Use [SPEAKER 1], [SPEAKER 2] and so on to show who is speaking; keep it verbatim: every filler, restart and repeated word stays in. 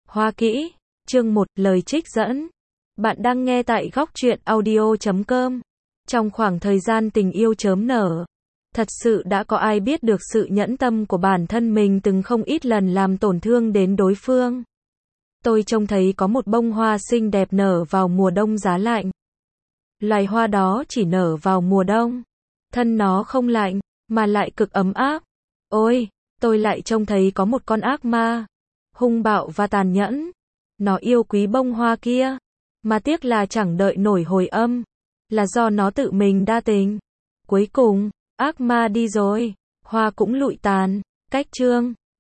[SPEAKER 1] Hoa kỹ, chương một, lời trích dẫn. Bạn đang nghe tại góc truyện audio chấm com. Trong khoảng thời gian tình yêu chớm nở, thật sự đã có ai biết được sự nhẫn tâm của bản thân mình từng không ít lần làm tổn thương đến đối phương. Tôi trông thấy có một bông hoa xinh đẹp nở vào mùa đông giá lạnh. Loài hoa đó chỉ nở vào mùa đông. Thân nó không lạnh, mà lại cực ấm áp. Ôi, tôi lại trông thấy có một con ác ma, hung bạo và tàn nhẫn. Nó yêu quý bông hoa kia, mà tiếc là chẳng đợi nổi hồi âm, là do nó tự mình đa tình. Cuối cùng, ác ma đi rồi, hoa cũng lụi tàn. Cách chương